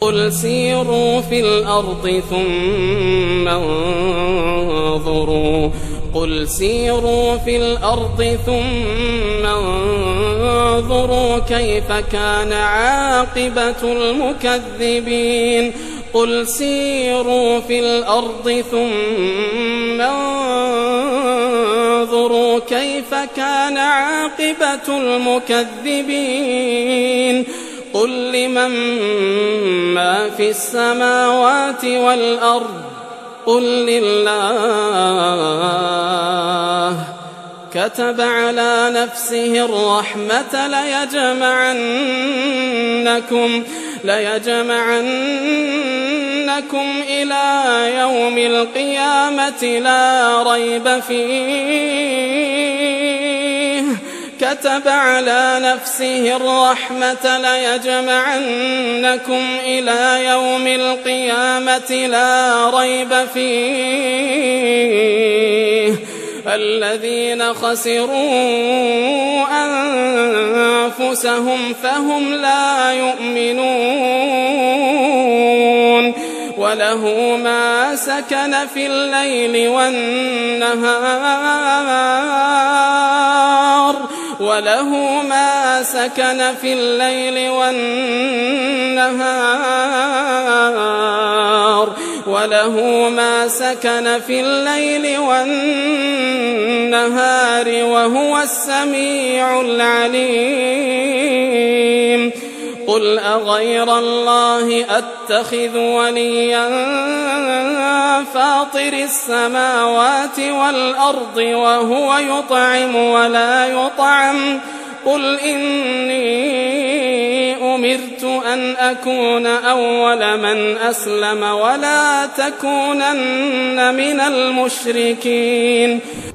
قل سيروا في الأرض ثم انظروا كيف كان عاقبة المكذبين. قل سيروا في الأرض ثم انظروا كيف كان عاقبة المكذبين. قل لمن ما في السماوات والأرض قل لله. كتب على نفسه الرحمة ليجمعنكم إلى يوم القيامة لا ريب فيه. كتب على نفسه الرحمة ليجمعنكم إلى يوم القيامة لا ريب فيه. الذين خسروا أنفسهم فهم لا يؤمنون. وله ما سكن في الليل والنهار وهو السميع العليم. قل أغير الله أتخذ وليا فاطر السماوات والأرض وهو يطعم ولا يطعم. قل إني أمرت أن أكون أول من أسلم ولا تكونن من المشركين.